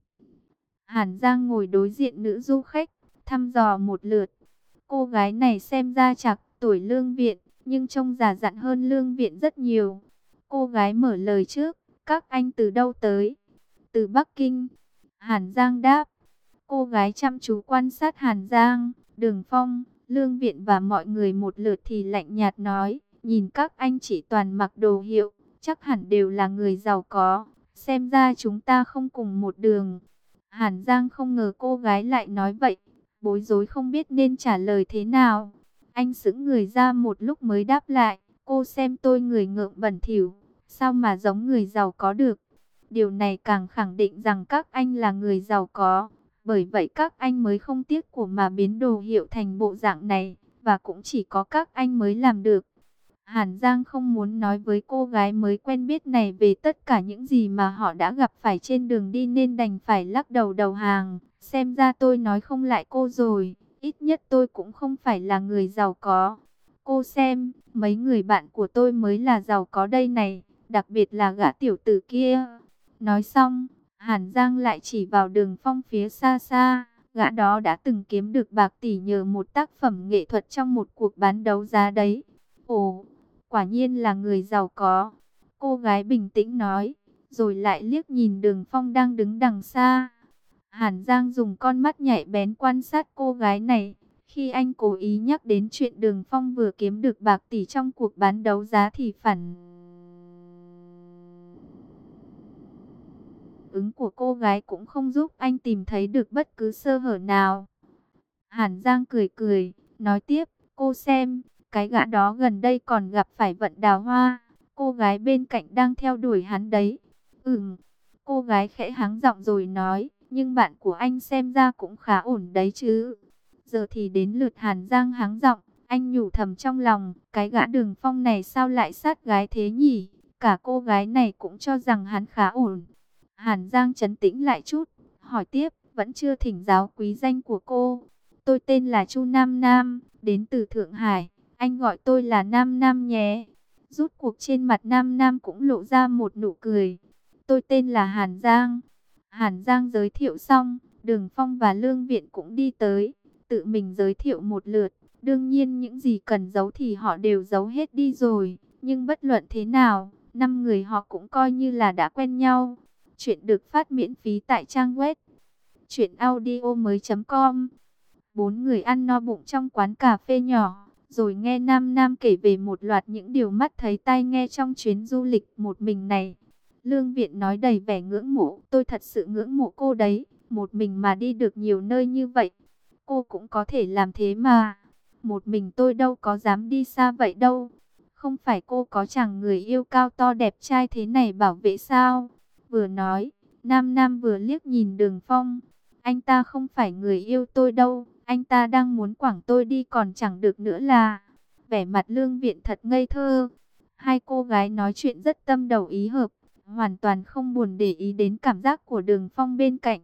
Hàn Giang ngồi đối diện nữ du khách, thăm dò một lượt. Cô gái này xem ra chạc tuổi Lương Viện, nhưng trông già dặn hơn Lương Viện rất nhiều. Cô gái mở lời trước, các anh từ đâu tới? Từ Bắc Kinh. Hàn Giang đáp. Cô gái chăm chú quan sát Hàn Giang, Đường Phong, Lương Viện và mọi người một lượt thì lạnh nhạt nói, nhìn các anh chị toàn mặc đồ hiệu, chắc hẳn đều là người giàu có, xem ra chúng ta không cùng một đường. Hàn Giang không ngờ cô gái lại nói vậy, bối rối không biết nên trả lời thế nào. Anh sững người ra một lúc mới đáp lại, cô xem tôi người ngợm bẩn thỉu, sao mà giống người giàu có được. Điều này càng khẳng định rằng các anh là người giàu có. Bởi vậy các anh mới không tiếc của mà biến đồ hiệu thành bộ dạng này, và cũng chỉ có các anh mới làm được. Hàn Giang không muốn nói với cô gái mới quen biết này về tất cả những gì mà họ đã gặp phải trên đường đi nên đành phải lắc đầu đầu hàng. Xem ra tôi nói không lại cô rồi, ít nhất tôi cũng không phải là người giàu có. Cô xem, mấy người bạn của tôi mới là giàu có đây này, đặc biệt là gã tiểu tử kia. Nói xong, Hàn Giang lại chỉ vào Đường Phong phía xa xa, Gã đó đã từng kiếm được bạc tỷ nhờ một tác phẩm nghệ thuật trong một cuộc bán đấu giá đấy. Ồ, quả nhiên là người giàu có. Cô gái bình tĩnh nói, rồi lại liếc nhìn Đường Phong đang đứng đằng xa. Hàn Giang dùng con mắt nhạy bén quan sát cô gái này. Khi anh cố ý nhắc đến chuyện Đường Phong vừa kiếm được bạc tỷ trong cuộc bán đấu giá thì phản ứng của cô gái cũng không giúp anh tìm thấy được bất cứ sơ hở nào. Hàn Giang cười cười, nói tiếp, cô xem, cái gã đó gần đây còn gặp phải vận đào hoa. Cô gái bên cạnh đang theo đuổi hắn đấy. Ừm, cô gái khẽ hắng giọng rồi nói, nhưng bạn của anh xem ra cũng khá ổn đấy chứ. Giờ thì đến lượt Hàn Giang hắng giọng, anh nhủ thầm trong lòng, cái gã Đường Phong này sao lại sát gái thế nhỉ? Cả cô gái này cũng cho rằng hắn khá ổn. Hàn Giang trấn tĩnh lại chút, hỏi tiếp, vẫn chưa thỉnh giáo quý danh của cô. Tôi tên là Chu Nam Nam, đến từ Thượng Hải, anh gọi tôi là Nam Nam nhé. Rút cuộc trên mặt Nam Nam cũng lộ ra một nụ cười. Tôi tên là Hàn Giang. Hàn Giang giới thiệu xong, Đường Phong và Lương Viện cũng đi tới, tự mình giới thiệu một lượt. Đương nhiên những gì cần giấu thì họ đều giấu hết đi rồi, nhưng bất luận thế nào, năm người họ cũng coi như là đã quen nhau. Chuyện được phát miễn phí tại trang web truyện audio mới chấm com. Bốn người ăn no bụng trong quán cà phê nhỏ, rồi nghe Nam Nam kể về một loạt những điều mắt thấy tai nghe trong chuyến du lịch một mình này. Lương Viện nói đầy vẻ ngưỡng mộ, tôi thật sự ngưỡng mộ cô đấy, một mình mà đi được nhiều nơi như vậy. Cô cũng có thể làm thế mà, một mình tôi đâu có dám đi xa vậy đâu. Không phải cô có chàng người yêu cao to đẹp trai thế này bảo vệ sao? Vừa nói, Nam Nam vừa liếc nhìn Đường Phong. Anh ta không phải người yêu tôi đâu, anh ta đang muốn quẳng tôi đi còn chẳng được nữa là. Vẻ mặt Lương Viện thật ngây thơ. Hai cô gái nói chuyện rất tâm đầu ý hợp, hoàn toàn không buồn để ý đến cảm giác của Đường Phong bên cạnh.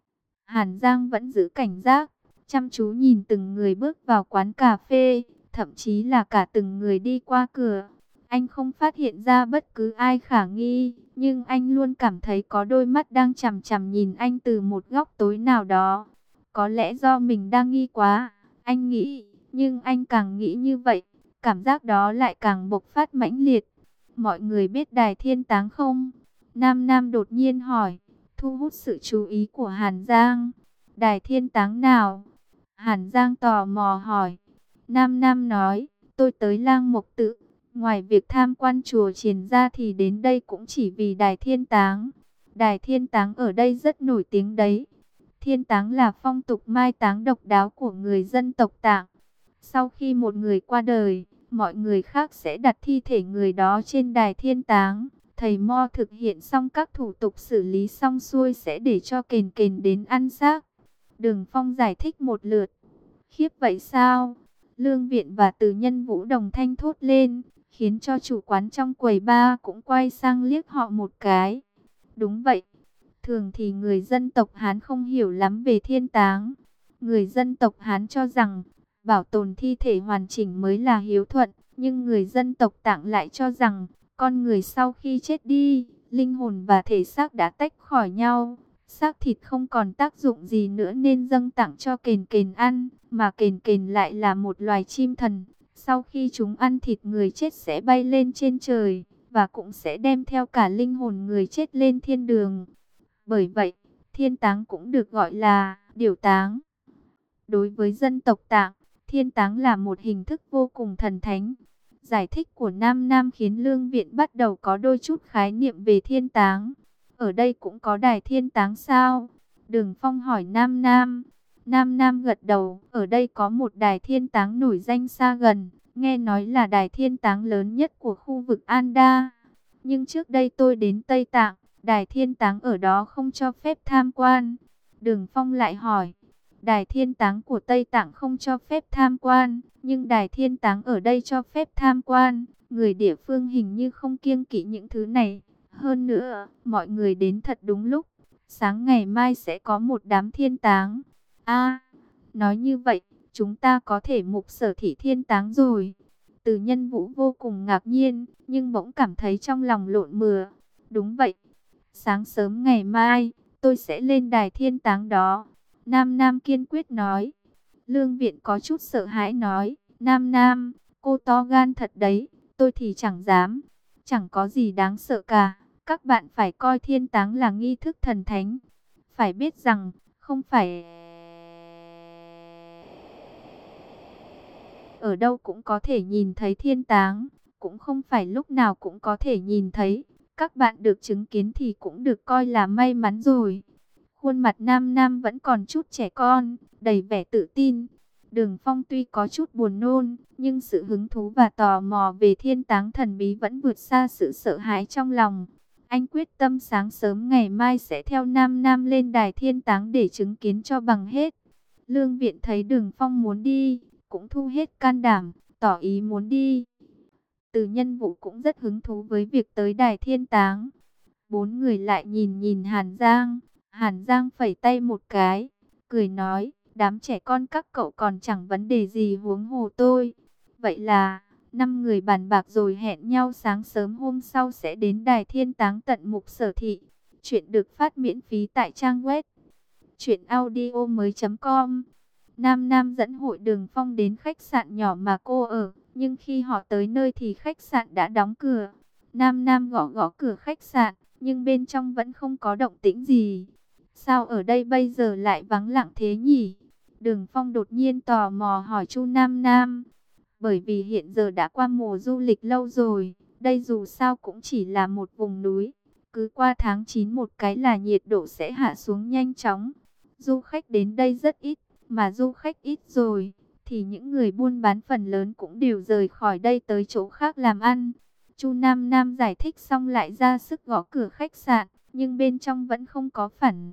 Hàn Giang vẫn giữ cảnh giác, chăm chú nhìn từng người bước vào quán cà phê, thậm chí là cả từng người đi qua cửa. Anh không phát hiện ra bất cứ ai khả nghi, nhưng anh luôn cảm thấy có đôi mắt đang chằm chằm nhìn anh từ một góc tối nào đó. Có lẽ do mình đang nghi quá, anh nghĩ, nhưng anh càng nghĩ như vậy, cảm giác đó lại càng bộc phát mãnh liệt. Mọi người biết Đài Thiên Táng không? Nam Nam đột nhiên hỏi, thu hút sự chú ý của Hàn Giang. Đài Thiên Táng nào? Hàn Giang tò mò hỏi. Nam Nam nói, tôi tới Lang Mộc Tự. Ngoài việc tham quan chùa Triển ra thì đến đây cũng chỉ vì Đài Thiên Táng. Đài Thiên Táng ở đây rất nổi tiếng đấy. Thiên Táng là phong tục mai táng độc đáo của người dân tộc Tạng. Sau khi một người qua đời, mọi người khác sẽ đặt thi thể người đó trên Đài Thiên Táng. Thầy Mo thực hiện xong các thủ tục xử lý xong xuôi sẽ để cho kền kền đến ăn xác. Đường Phong giải thích một lượt. Khiếp vậy sao? Lương Viện và Từ Nhân Vũ đồng thanh thốt lên, khiến cho chủ quán trong quầy bar cũng quay sang liếc họ một cái. Đúng vậy, thường thì người dân tộc Hán không hiểu lắm về thiên táng. Người dân tộc Hán cho rằng bảo tồn thi thể hoàn chỉnh mới là hiếu thuận, nhưng người dân tộc Tạng lại cho rằng con người sau khi chết đi, linh hồn và thể xác đã tách khỏi nhau. Xác thịt không còn tác dụng gì nữa nên dâng tặng cho kền kền ăn, mà kền kền lại là một loài chim thần. Sau khi chúng ăn thịt người chết sẽ bay lên trên trời, và cũng sẽ đem theo cả linh hồn người chết lên thiên đường. Bởi vậy, thiên táng cũng được gọi là điểu táng. Đối với dân tộc Tạng, thiên táng là một hình thức vô cùng thần thánh. Giải thích của Nam Nam khiến Lương Viện bắt đầu có đôi chút khái niệm về thiên táng. Ở đây cũng có đài thiên táng sao? Đường Phong hỏi Nam Nam. Nam Nam gật đầu, ở đây có một đài thiên táng nổi danh xa gần, nghe nói là đài thiên táng lớn nhất của khu vực Anda. Nhưng trước đây tôi đến Tây Tạng, đài thiên táng ở đó không cho phép tham quan. Đường Phong lại hỏi, đài thiên táng của Tây Tạng không cho phép tham quan, nhưng đài thiên táng ở đây cho phép tham quan. Người địa phương hình như không kiêng kỵ những thứ này. Hơn nữa, mọi người đến thật đúng lúc. Sáng ngày mai sẽ có một đám thiên táng. A, nói như vậy, chúng ta có thể mục sở thị thiên táng rồi. Từ Nhân Vũ vô cùng ngạc nhiên, nhưng bỗng cảm thấy trong lòng lộn mừa. Đúng vậy, sáng sớm ngày mai, tôi sẽ lên đài thiên táng đó. Nam Nam kiên quyết nói. Lương Viện có chút sợ hãi nói, Nam Nam, cô to gan thật đấy, tôi thì chẳng dám, chẳng có gì đáng sợ cả. Các bạn phải coi thiên táng là nghi thức thần thánh. Phải biết rằng, không phải ở đâu cũng có thể nhìn thấy thiên táng, cũng không phải lúc nào cũng có thể nhìn thấy. Các bạn được chứng kiến thì cũng được coi là may mắn rồi. Khuôn mặt Nam Nam vẫn còn chút trẻ con, đầy vẻ tự tin. Đường Phong tuy có chút buồn nôn, nhưng sự hứng thú và tò mò về thiên táng thần bí vẫn vượt xa sự sợ hãi trong lòng. Anh quyết tâm sáng sớm ngày mai sẽ theo Nam Nam lên đài thiên táng để chứng kiến cho bằng hết. Lương Viện thấy Đường Phong muốn đi, cũng thu hết can đảm, tỏ ý muốn đi. Từ Nhân Vũ cũng rất hứng thú với việc tới đài thiên táng. Bốn người lại nhìn nhìn Hàn Giang. Hàn Giang phẩy tay một cái, cười nói, đám trẻ con các cậu còn chẳng vấn đề gì huống hồ tôi. Vậy là, năm người bàn bạc rồi hẹn nhau sáng sớm hôm sau sẽ đến đài thiên táng tận Mục Sở Thị. Chuyện được phát miễn phí tại trang web truyện audio mới chấm com. Nam Nam dẫn Hội Đường Phong đến khách sạn nhỏ mà cô ở, nhưng khi họ tới nơi thì khách sạn đã đóng cửa. Nam Nam gõ gõ cửa khách sạn, nhưng bên trong vẫn không có động tĩnh gì. Sao ở đây bây giờ lại vắng lặng thế nhỉ? Đường Phong đột nhiên tò mò hỏi Chu Nam Nam. Bởi vì hiện giờ đã qua mùa du lịch lâu rồi, đây dù sao cũng chỉ là một vùng núi. Cứ qua tháng chín một cái là nhiệt độ sẽ hạ xuống nhanh chóng. Du khách đến đây rất ít, mà du khách ít rồi, thì những người buôn bán phần lớn cũng đều rời khỏi đây tới chỗ khác làm ăn. Chu Nam Nam giải thích xong lại ra sức gõ cửa khách sạn, nhưng bên trong vẫn không có phản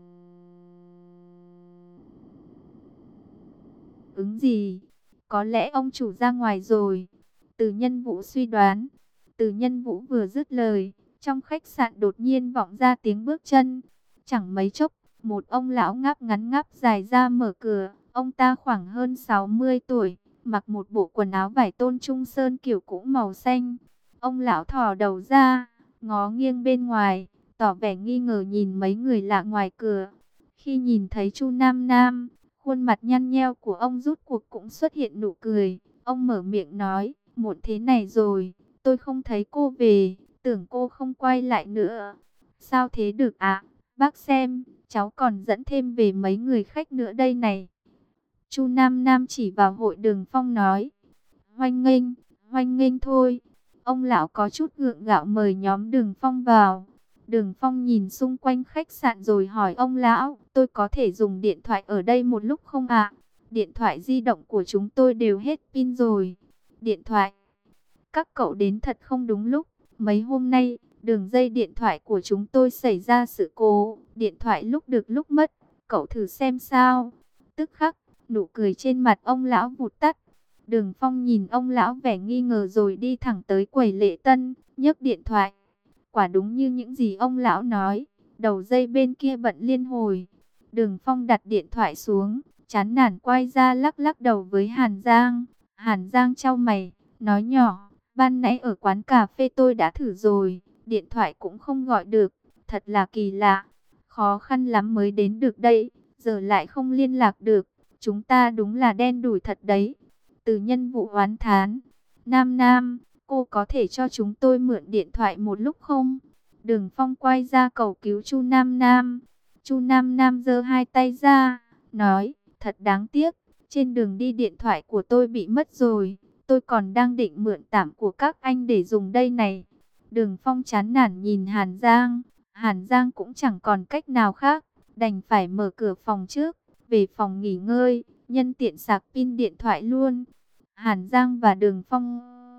ứng gì. Có lẽ ông chủ ra ngoài rồi. Từ Nhân Vũ suy đoán. Từ Nhân Vũ vừa dứt lời, trong khách sạn đột nhiên vọng ra tiếng bước chân. Chẳng mấy chốc, một ông lão ngáp ngắn ngáp dài ra mở cửa. Ông ta khoảng hơn sáu mươi tuổi, mặc một bộ quần áo vải tôn trung sơn kiểu cũ màu xanh. Ông lão thò đầu ra, ngó nghiêng bên ngoài, tỏ vẻ nghi ngờ nhìn mấy người lạ ngoài cửa. Khi nhìn thấy Chu Nam Nam, khuôn mặt nhăn nheo của ông rút cuộc cũng xuất hiện nụ cười. Ông mở miệng nói, muộn thế này rồi, tôi không thấy cô về, tưởng cô không quay lại nữa. Sao thế được ạ? Bác xem, cháu còn dẫn thêm về mấy người khách nữa đây này. Chu Nam Nam chỉ vào Hội Đường Phong nói, hoan nghênh, hoan nghênh thôi. Ông lão có chút gượng gạo mời nhóm Đường Phong vào. Đường Phong nhìn xung quanh khách sạn rồi hỏi ông lão, tôi có thể dùng điện thoại ở đây một lúc không ạ? Điện thoại di động của chúng tôi đều hết pin rồi. Điện thoại? Các cậu đến thật không đúng lúc. Mấy hôm nay, đường dây điện thoại của chúng tôi xảy ra sự cố. Điện thoại lúc được lúc mất. Cậu thử xem sao. Tức khắc, nụ cười trên mặt ông lão vụt tắt. Đường Phong nhìn ông lão vẻ nghi ngờ rồi đi thẳng tới quầy lễ tân, nhấc điện thoại. Quả đúng như những gì ông lão nói, đầu dây bên kia bận liên hồi. Đường Phong đặt điện thoại xuống, chán nản quay ra lắc lắc đầu với Hàn Giang. Hàn Giang chau mày, nói nhỏ, ban nãy ở quán cà phê tôi đã thử rồi, điện thoại cũng không gọi được, thật là kỳ lạ. Khó khăn lắm mới đến được đây, giờ lại không liên lạc được, chúng ta đúng là đen đủi thật đấy. Từ Nhân Vũ oán thán, Nam Nam, cô có thể cho chúng tôi mượn điện thoại một lúc không? Đường Phong quay ra cầu cứu Chu Nam Nam. Chu Nam Nam giơ hai tay ra, nói, thật đáng tiếc, trên đường đi điện thoại của tôi bị mất rồi. Tôi còn đang định mượn tạm của các anh để dùng đây này. Đường Phong chán nản nhìn Hàn Giang. Hàn Giang cũng chẳng còn cách nào khác, đành phải mở cửa phòng trước, về phòng nghỉ ngơi, nhân tiện sạc pin điện thoại luôn. Hàn Giang và Đường Phong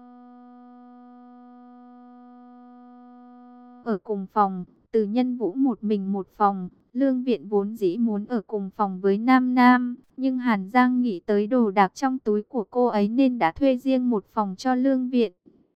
ở cùng phòng, Từ Nhân Vũ một mình một phòng. Lương Viện vốn dĩ muốn ở cùng phòng với Nam Nam, nhưng Hàn Giang nghĩ tới đồ đạc trong túi của cô ấy nên đã thuê riêng một phòng cho Lương Viện.